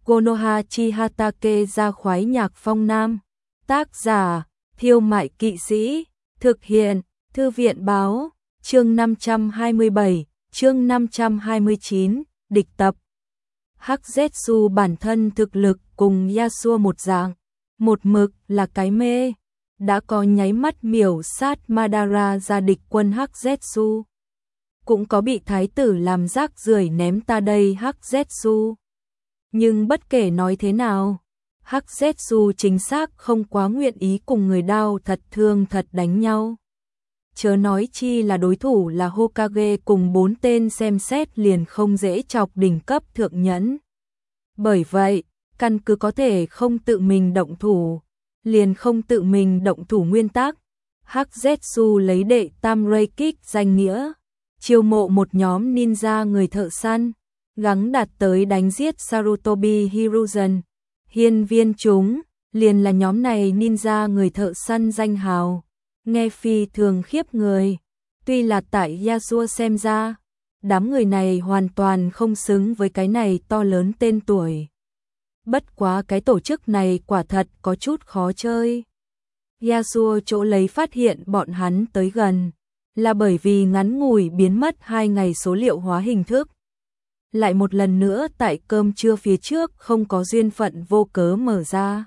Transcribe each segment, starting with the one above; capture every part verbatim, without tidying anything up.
Konoha Chihatake ra khoái nhạc phong nam. Tác giả, Thiêu Mại Kỵ Sĩ. Thực hiện, Thư viện báo. Chương năm trăm hai mươi bảy, chương năm trăm hai mươi chín, địch tập. Hắc Zetsu bản thân thực lực cùng Yasuo một dạng, một mực là cái mê, đã có nháy mắt miểu sát Madara ra địch quân Hắc Zetsu. Cũng có bị thái tử làm rác rưởi ném ta đây Hắc Zetsu. Nhưng bất kể nói thế nào, Hắc Zetsu chính xác không quá nguyện ý cùng người đao thật thương thật đánh nhau. Chớ nói chi là đối thủ là Hokage cùng bốn tên xem xét liền không dễ chọc đỉnh cấp thượng nhẫn. Bởi vậy, căn cứ có thể không tự mình động thủ, liền không tự mình động thủ nguyên tắc. Hắc Zetsu lấy đệ tam Reikik danh nghĩa, chiêu mộ một nhóm ninja người thợ săn, gắng đạt tới đánh giết Sarutobi Hiruzen. Hiên viên chúng, liền là nhóm này ninja người thợ săn danh hào, nghe phi thường khiếp người. Tuy là tại Yasuo xem ra, đám người này hoàn toàn không xứng với cái này to lớn tên tuổi. Bất quá cái tổ chức này quả thật có chút khó chơi. Yasuo chỗ lấy phát hiện bọn hắn tới gần, là bởi vì ngắn ngủi biến mất hai ngày số liệu hóa hình thức. Lại một lần nữa tại cơm trưa phía trước không có duyên phận vô cớ mở ra.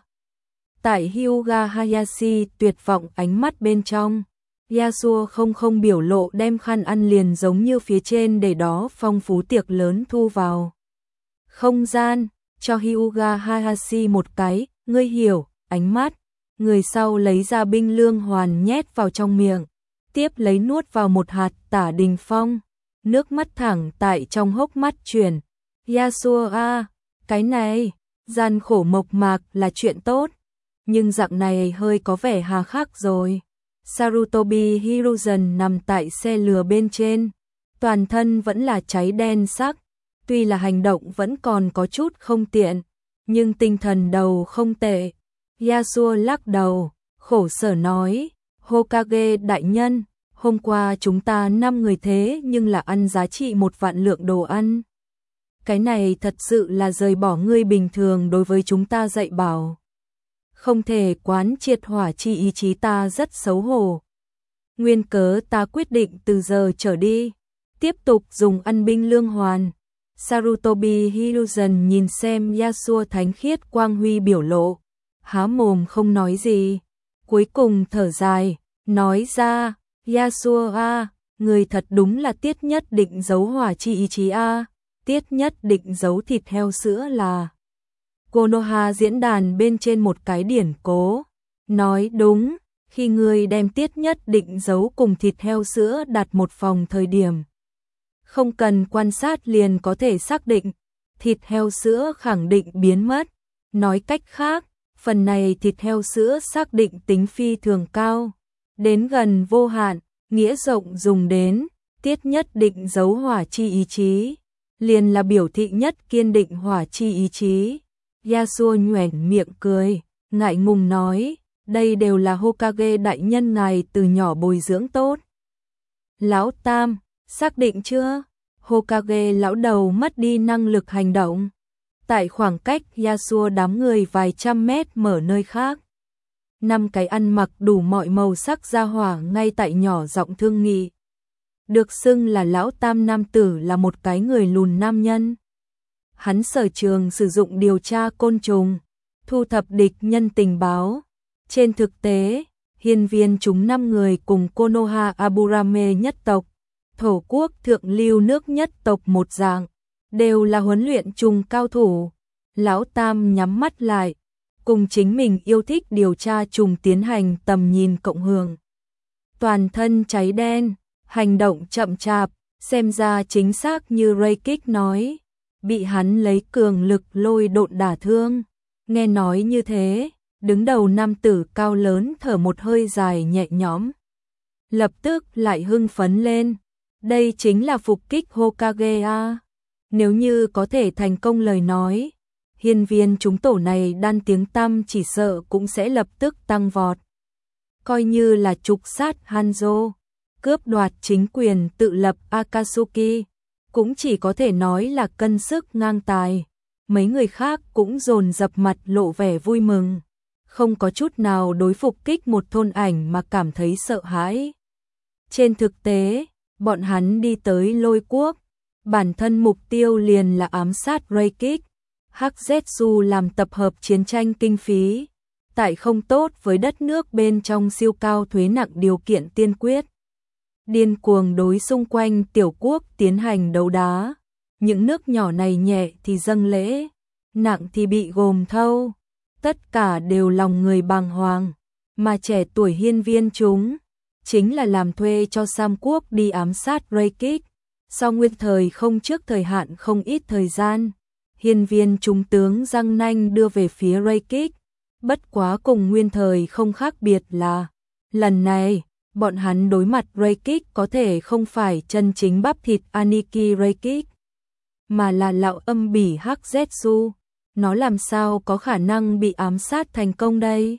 Tại Hyuga Hayashi tuyệt vọng ánh mắt bên trong, Yasuo không không biểu lộ đem khăn ăn liền giống như phía trên để đó phong phú tiệc lớn thu vào không gian, cho Hyuga Hayashi một cái, ngươi hiểu, ánh mắt. Người sau lấy ra binh lương hoàn nhét vào trong miệng, tiếp lấy nuốt vào một hạt tả đình phong, nước mắt thẳng tại trong hốc mắt chuyển. Yasuo a, cái này, gian khổ mộc mạc là chuyện tốt, nhưng dạng này hơi có vẻ hà khắc rồi. Sarutobi Hiruzen nằm tại xe lừa bên trên, toàn thân vẫn là cháy đen sắc, tuy là hành động vẫn còn có chút không tiện, nhưng tinh thần đầu không tệ. Yasuo lắc đầu, khổ sở nói, Hokage đại nhân, hôm qua chúng ta năm người thế nhưng là ăn giá trị một vạn lượng đồ ăn. Cái này thật sự là rời bỏ ngươi bình thường đối với chúng ta dạy bảo. Không thể quán triệt hỏa chi ý chí ta rất xấu hổ. Nguyên cớ ta quyết định từ giờ trở đi, tiếp tục dùng ăn binh lương hoàn. Sarutobi Hiruzen nhìn xem Yasuo thánh khiết quang huy biểu lộ, há mồm không nói gì, cuối cùng thở dài, nói ra, Yasuo a, người thật đúng là tiết nhất định giấu hỏa chi ý chí a, tiết nhất định giấu thịt heo sữa là. Konoha diễn đàn bên trên một cái điển cố, nói đúng, khi người đem tiết nhất định giấu cùng thịt heo sữa đặt một phòng thời điểm. Không cần quan sát liền có thể xác định, thịt heo sữa khẳng định biến mất. Nói cách khác, phần này thịt heo sữa xác định tính phi thường cao, đến gần vô hạn, nghĩa rộng dùng đến, tiết nhất định giấu hỏa chi ý chí, liền là biểu thị nhất kiên định hỏa chi ý chí. Yasuo nhoẻn miệng cười, ngại ngùng nói, đây đều là Hokage đại nhân ngài từ nhỏ bồi dưỡng tốt. Lão Tam, xác định chưa? Hokage lão đầu mất đi năng lực hành động. Tại khoảng cách Yasuo đám người vài trăm mét mở nơi khác, năm cái ăn mặc đủ mọi màu sắc gia hỏa ngay tại nhỏ giọng thương nghị. Được xưng là lão Tam nam tử là một cái người lùn nam nhân. Hắn sở trường sử dụng điều tra côn trùng, thu thập địch nhân tình báo. Trên thực tế, hiên viên chúng năm người cùng Konoha Aburame nhất tộc, thổ quốc thượng lưu nước nhất tộc một dạng, đều là huấn luyện trùng cao thủ. Lão Tam nhắm mắt lại, cùng chính mình yêu thích điều tra trùng tiến hành tầm nhìn cộng hưởng. Toàn thân cháy đen, hành động chậm chạp, xem ra chính xác như Reikik nói, bị hắn lấy cường lực lôi độn đả thương. Nghe nói như thế, đứng đầu nam tử cao lớn thở một hơi dài nhẹ nhõm, lập tức lại hưng phấn lên. Đây chính là phục kích Hokage a. Nếu như có thể thành công lời nói, hiên viên chúng tổ này đan tiếng tăm chỉ sợ cũng sẽ lập tức tăng vọt. Coi như là trục sát Hanzo, cướp đoạt chính quyền tự lập Akatsuki, cũng chỉ có thể nói là cân sức ngang tài. mấy người khác cũng dồn dập mặt lộ vẻ vui mừng, không có chút nào đối phục kích một thôn ảnh mà cảm thấy sợ hãi. Trên thực tế, bọn hắn đi tới Lôi Quốc, bản thân mục tiêu liền là ám sát Raikik. hát dét u làm tập hợp chiến tranh kinh phí, tại không tốt với đất nước bên trong siêu cao thuế nặng điều kiện tiên quyết. Điên cuồng đối xung quanh tiểu quốc tiến hành đấu đá, những nước nhỏ này nhẹ thì dâng lễ, nặng thì bị gồm thâu, tất cả đều lòng người bàng hoàng, mà trẻ tuổi hiên viên chúng chính là làm thuê cho Sam quốc đi ám sát Raikik. Sau nguyên thời không trước thời hạn không ít thời gian, hiên viên chúng tướng răng nanh đưa về phía Raikik, bất quá cùng nguyên thời không khác biệt là, lần này, bọn hắn đối mặt Raikik có thể không phải chân chính bắp thịt Aniki Raikik, mà là lão âm bỉ hát dét u. Nó làm sao có khả năng bị ám sát thành công đây?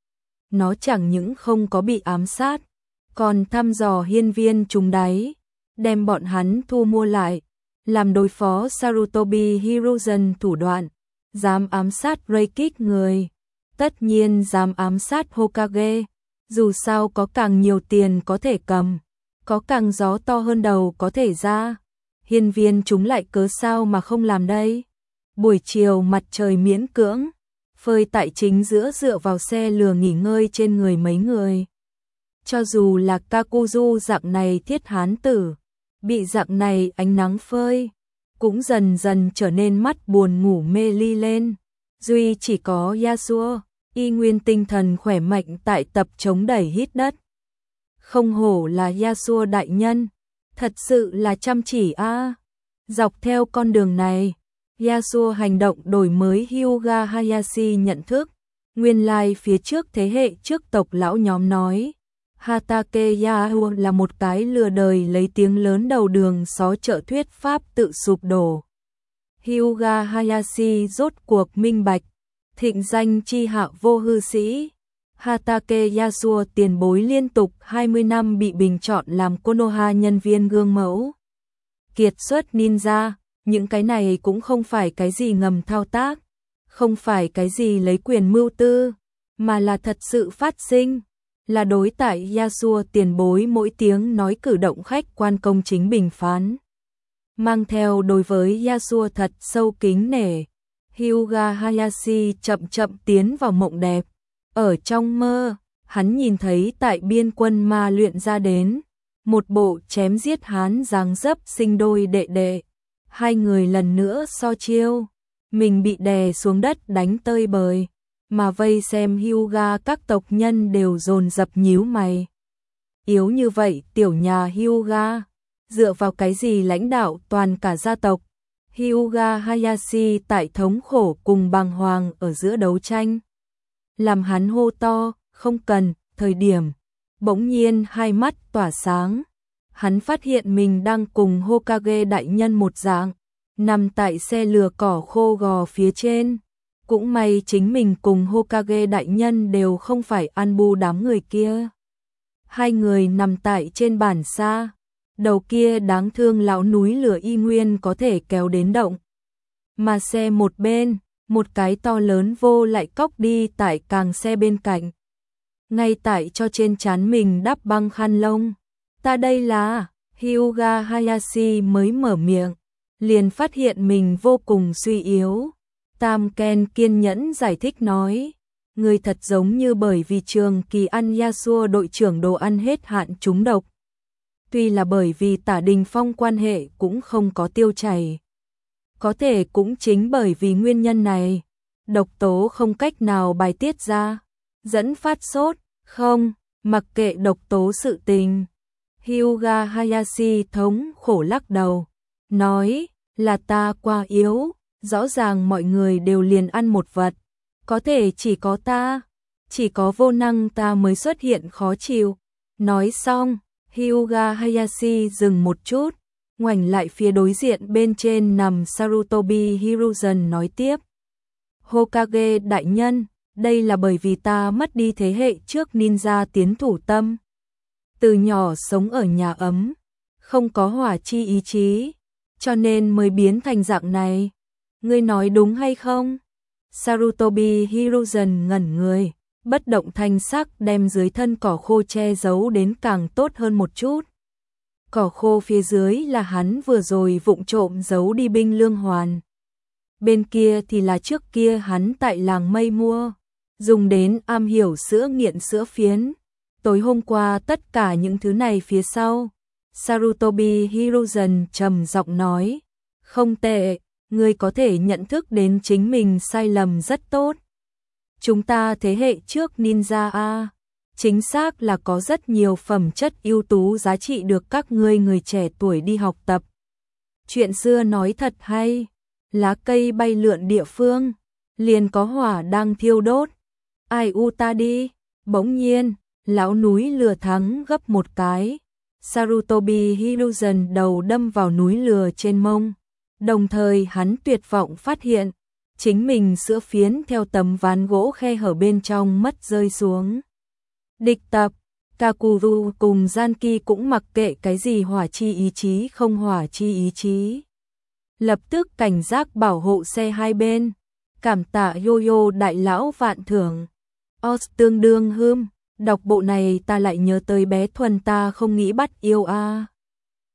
Nó chẳng những không có bị ám sát, còn thăm dò hiên viên chúng đáy, đem bọn hắn thu mua lại, làm đối phó Sarutobi Hiruzen thủ đoạn, dám ám sát Raikik người, tất nhiên dám ám sát Hokage, dù sao có càng nhiều tiền có thể cầm, có càng gió to hơn đầu có thể ra, hiên viên chúng lại cớ sao mà không làm đây. Buổi chiều mặt trời miễn cưỡng, phơi tại chính giữa dựa vào xe lừa nghỉ ngơi trên người mấy người. Cho dù là Kakuzu dạng này thiết hán tử, bị dạng này ánh nắng phơi, cũng dần dần trở nên mắt buồn ngủ mê ly lên. Duy chỉ có Yasuo, y nguyên tinh thần khỏe mạnh tại tập chống đẩy hít đất. Không hổ là Yasuo đại nhân, thật sự là chăm chỉ a. À. Dọc theo con đường này, Yasuo hành động đổi mới Hyuga Hayashi nhận thức, nguyên lai phía trước thế hệ trước tộc lão nhóm nói, Hatake Yasuo là một cái lừa đời lấy tiếng lớn đầu đường xó chợ thuyết pháp tự sụp đổ. Hyuga Hayashi rốt cuộc minh bạch, thịnh danh chi hạ vô hư sĩ. Hatake Yasuo tiền bối liên tục hai mươi năm bị bình chọn làm Konoha nhân viên gương mẫu. Kiệt xuất ninja, những cái này cũng không phải cái gì ngầm thao tác, không phải cái gì lấy quyền mưu tư, mà là thật sự phát sinh, là đối tại Yasuo tiền bối mỗi tiếng nói cử động khách quan công chính bình phán. Mang theo đối với Yasuo thật sâu kính nể, Hyuga Hayashi chậm chậm tiến vào mộng đẹp. Ở trong mơ, hắn nhìn thấy tại biên quân ma luyện ra đến, một bộ chém giết hán dáng dấp sinh đôi đệ đệ. Hai người lần nữa so chiêu, mình bị đè xuống đất đánh tơi bời, mà vây xem Hyuga các tộc nhân đều dồn dập nhíu mày. Yếu như vậy tiểu nhà Hyuga, dựa vào cái gì lãnh đạo toàn cả gia tộc? Hyuga Hayashi tại thống khổ cùng bàng hoàng ở giữa đấu tranh. Làm hắn hô to, không cần, thời điểm. Bỗng nhiên hai mắt tỏa sáng. Hắn phát hiện mình đang cùng Hokage đại nhân một dạng, nằm tại xe lừa cỏ khô gò phía trên. Cũng may chính mình cùng Hokage đại nhân đều không phải ăn bu đám người kia. Hai người nằm tại trên bản xa, đầu kia đáng thương lão núi lửa y nguyên có thể kéo đến động. Mà xe một bên, một cái to lớn vô lại cóc đi tại càng xe bên cạnh. Ngay tại cho trên trán mình đắp băng khăn lông. Ta đây là, Hyuga Hayashi mới mở miệng, liền phát hiện mình vô cùng suy yếu. Tam Ken kiên nhẫn giải thích nói, người thật giống như bởi vì trường kỳ ăn Yasuo đội trưởng đồ ăn hết hạn trúng độc. Tuy là bởi vì Tả Đình Phong quan hệ cũng không có tiêu chảy. Có thể cũng chính bởi vì nguyên nhân này, độc tố không cách nào bài tiết ra, dẫn phát sốt, không, mặc kệ độc tố sự tình. Hyuga Hayashi thống khổ lắc đầu, nói là ta quá yếu, rõ ràng mọi người đều liền ăn một vật, có thể chỉ có ta, chỉ có vô năng ta mới xuất hiện khó chịu. Nói xong, Hyuga Hayashi dừng một chút, ngoảnh lại phía đối diện bên trên nằm Sarutobi Hiruzen nói tiếp. Hokage đại nhân, đây là bởi vì ta mất đi thế hệ trước ninja tiến thủ tâm. Từ nhỏ sống ở nhà ấm, không có hỏa chi ý chí, cho nên mới biến thành dạng này. Ngươi nói đúng hay không? Sarutobi Hiruzen ngẩn người, bất động thanh sắc đem dưới thân cỏ khô che giấu đến càng tốt hơn một chút. Cỏ khô phía dưới là hắn vừa rồi vụng trộm giấu đi binh lương hoàn. Bên kia thì là trước kia hắn tại làng mây mua, dùng đến am hiểu sữa nghiện sữa phiến. Tối hôm qua tất cả những thứ này phía sau. Sarutobi Hiruzen trầm giọng nói, không tệ, ngươi có thể nhận thức đến chính mình sai lầm rất tốt. Chúng ta thế hệ trước ninja a, chính xác là có rất nhiều phẩm chất ưu tú giá trị được các ngươi người trẻ tuổi đi học tập. Chuyện xưa nói thật hay, lá cây bay lượn địa phương, liền có hỏa đang thiêu đốt. Ai u ta đi, bỗng nhiên, lão núi lửa thắng gấp một cái. Sarutobi Hiruzen đầu đâm vào núi lửa trên mông. Đồng thời hắn tuyệt vọng phát hiện, chính mình sữa phiến theo tấm ván gỗ khe hở bên trong mất rơi xuống. Địch tập, Kakuru cùng Zanki cũng mặc kệ cái gì hỏa chi ý chí không hỏa chi ý chí. Lập tức cảnh giác bảo hộ xe hai bên. Cảm tạ Yo-Yo đại lão vạn thưởng. Os tương đương hươm, đọc bộ này ta lại nhớ tới bé Thuần ta không nghĩ bắt yêu a.